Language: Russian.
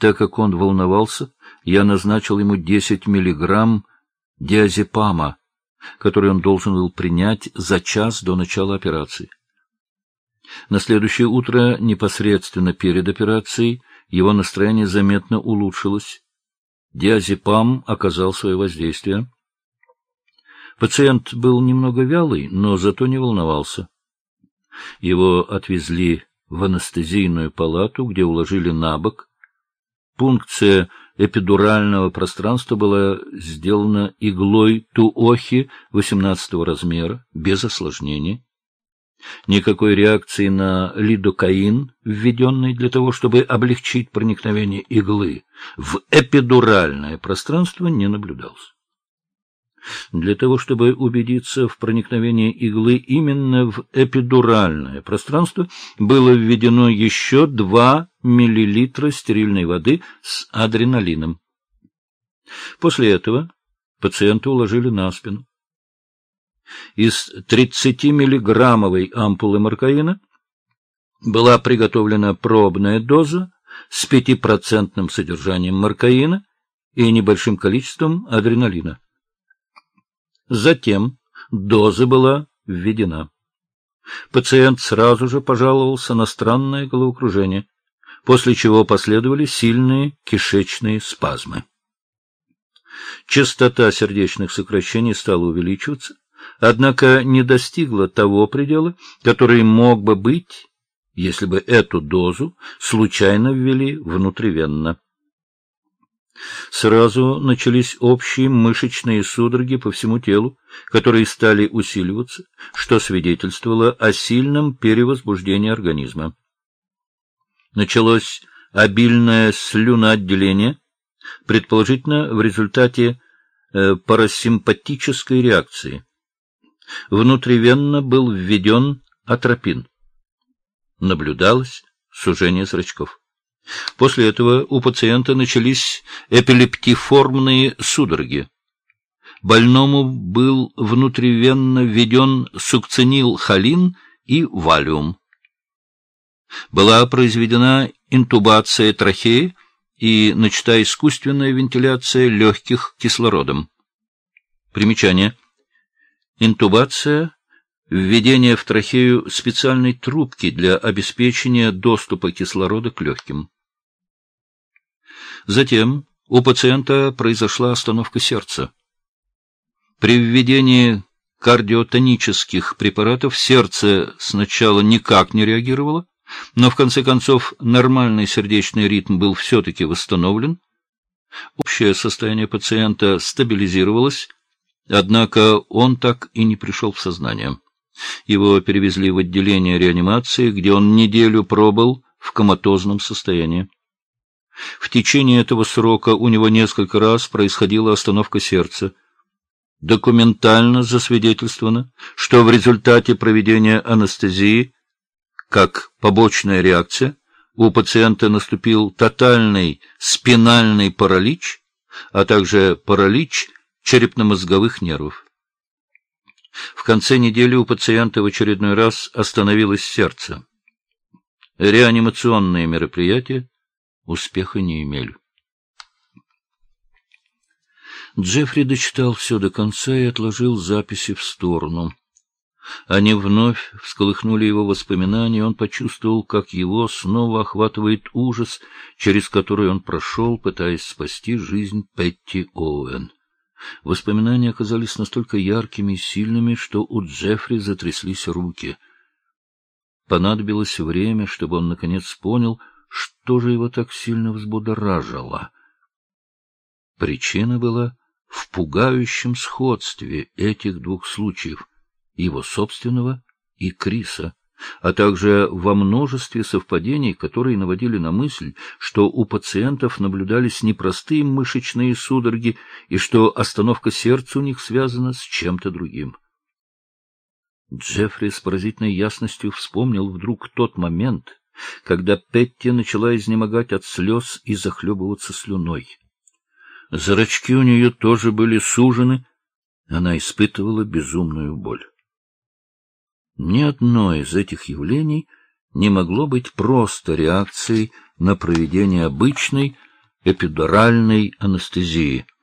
Так как он волновался, я назначил ему 10 миллиграмм диазепама, который он должен был принять за час до начала операции. На следующее утро, непосредственно перед операцией, его настроение заметно улучшилось. Диазепам оказал свое воздействие. Пациент был немного вялый, но зато не волновался. Его отвезли в анестезийную палату, где уложили на бок. Пункция эпидурального пространства была сделана иглой Туохи 18-го размера, без осложнений. Никакой реакции на лидокаин, введенный для того, чтобы облегчить проникновение иглы в эпидуральное пространство, не наблюдалось. Для того, чтобы убедиться в проникновении иглы именно в эпидуральное пространство, было введено еще 2 мл стерильной воды с адреналином. После этого пациента уложили на спину. Из 30-миллиграммовой ампулы маркаина была приготовлена пробная доза с 5% содержанием маркаина и небольшим количеством адреналина. Затем доза была введена. Пациент сразу же пожаловался на странное головокружение, после чего последовали сильные кишечные спазмы. Частота сердечных сокращений стала увеличиваться, однако не достигла того предела, который мог бы быть, если бы эту дозу случайно ввели внутривенно. Сразу начались общие мышечные судороги по всему телу, которые стали усиливаться, что свидетельствовало о сильном перевозбуждении организма. Началось обильное слюноотделение, предположительно в результате парасимпатической реакции. Внутривенно был введен атропин. Наблюдалось сужение зрачков. После этого у пациента начались эпилептиформные судороги. Больному был внутривенно введен сукцинилхолин и валиум. Была произведена интубация трахеи и начата искусственная вентиляция легких кислородом. Примечание. Интубация — введение в трахею специальной трубки для обеспечения доступа кислорода к легким. Затем у пациента произошла остановка сердца. При введении кардиотонических препаратов сердце сначала никак не реагировало, но в конце концов нормальный сердечный ритм был все-таки восстановлен. Общее состояние пациента стабилизировалось, однако он так и не пришел в сознание. Его перевезли в отделение реанимации, где он неделю пробыл в коматозном состоянии. В течение этого срока у него несколько раз происходила остановка сердца. Документально засвидетельствовано, что в результате проведения анестезии, как побочная реакция, у пациента наступил тотальный спинальный паралич, а также паралич черепно-мозговых нервов. В конце недели у пациента в очередной раз остановилось сердце. Реанимационные мероприятия успеха не имели. Джеффри дочитал все до конца и отложил записи в сторону. Они вновь всколыхнули его воспоминания, и он почувствовал, как его снова охватывает ужас, через который он прошел, пытаясь спасти жизнь Петти Оуэн. Воспоминания оказались настолько яркими и сильными, что у Джеффри затряслись руки. Понадобилось время, чтобы он наконец понял, что же его так сильно взбудоражило. Причина была в пугающем сходстве этих двух случаев, его собственного и Криса, а также во множестве совпадений, которые наводили на мысль, что у пациентов наблюдались непростые мышечные судороги и что остановка сердца у них связана с чем-то другим. Джеффри с поразительной ясностью вспомнил вдруг тот момент, когда Петти начала изнемогать от слез и захлебываться слюной. Зрачки у нее тоже были сужены, она испытывала безумную боль. Ни одно из этих явлений не могло быть просто реакцией на проведение обычной эпидуральной анестезии.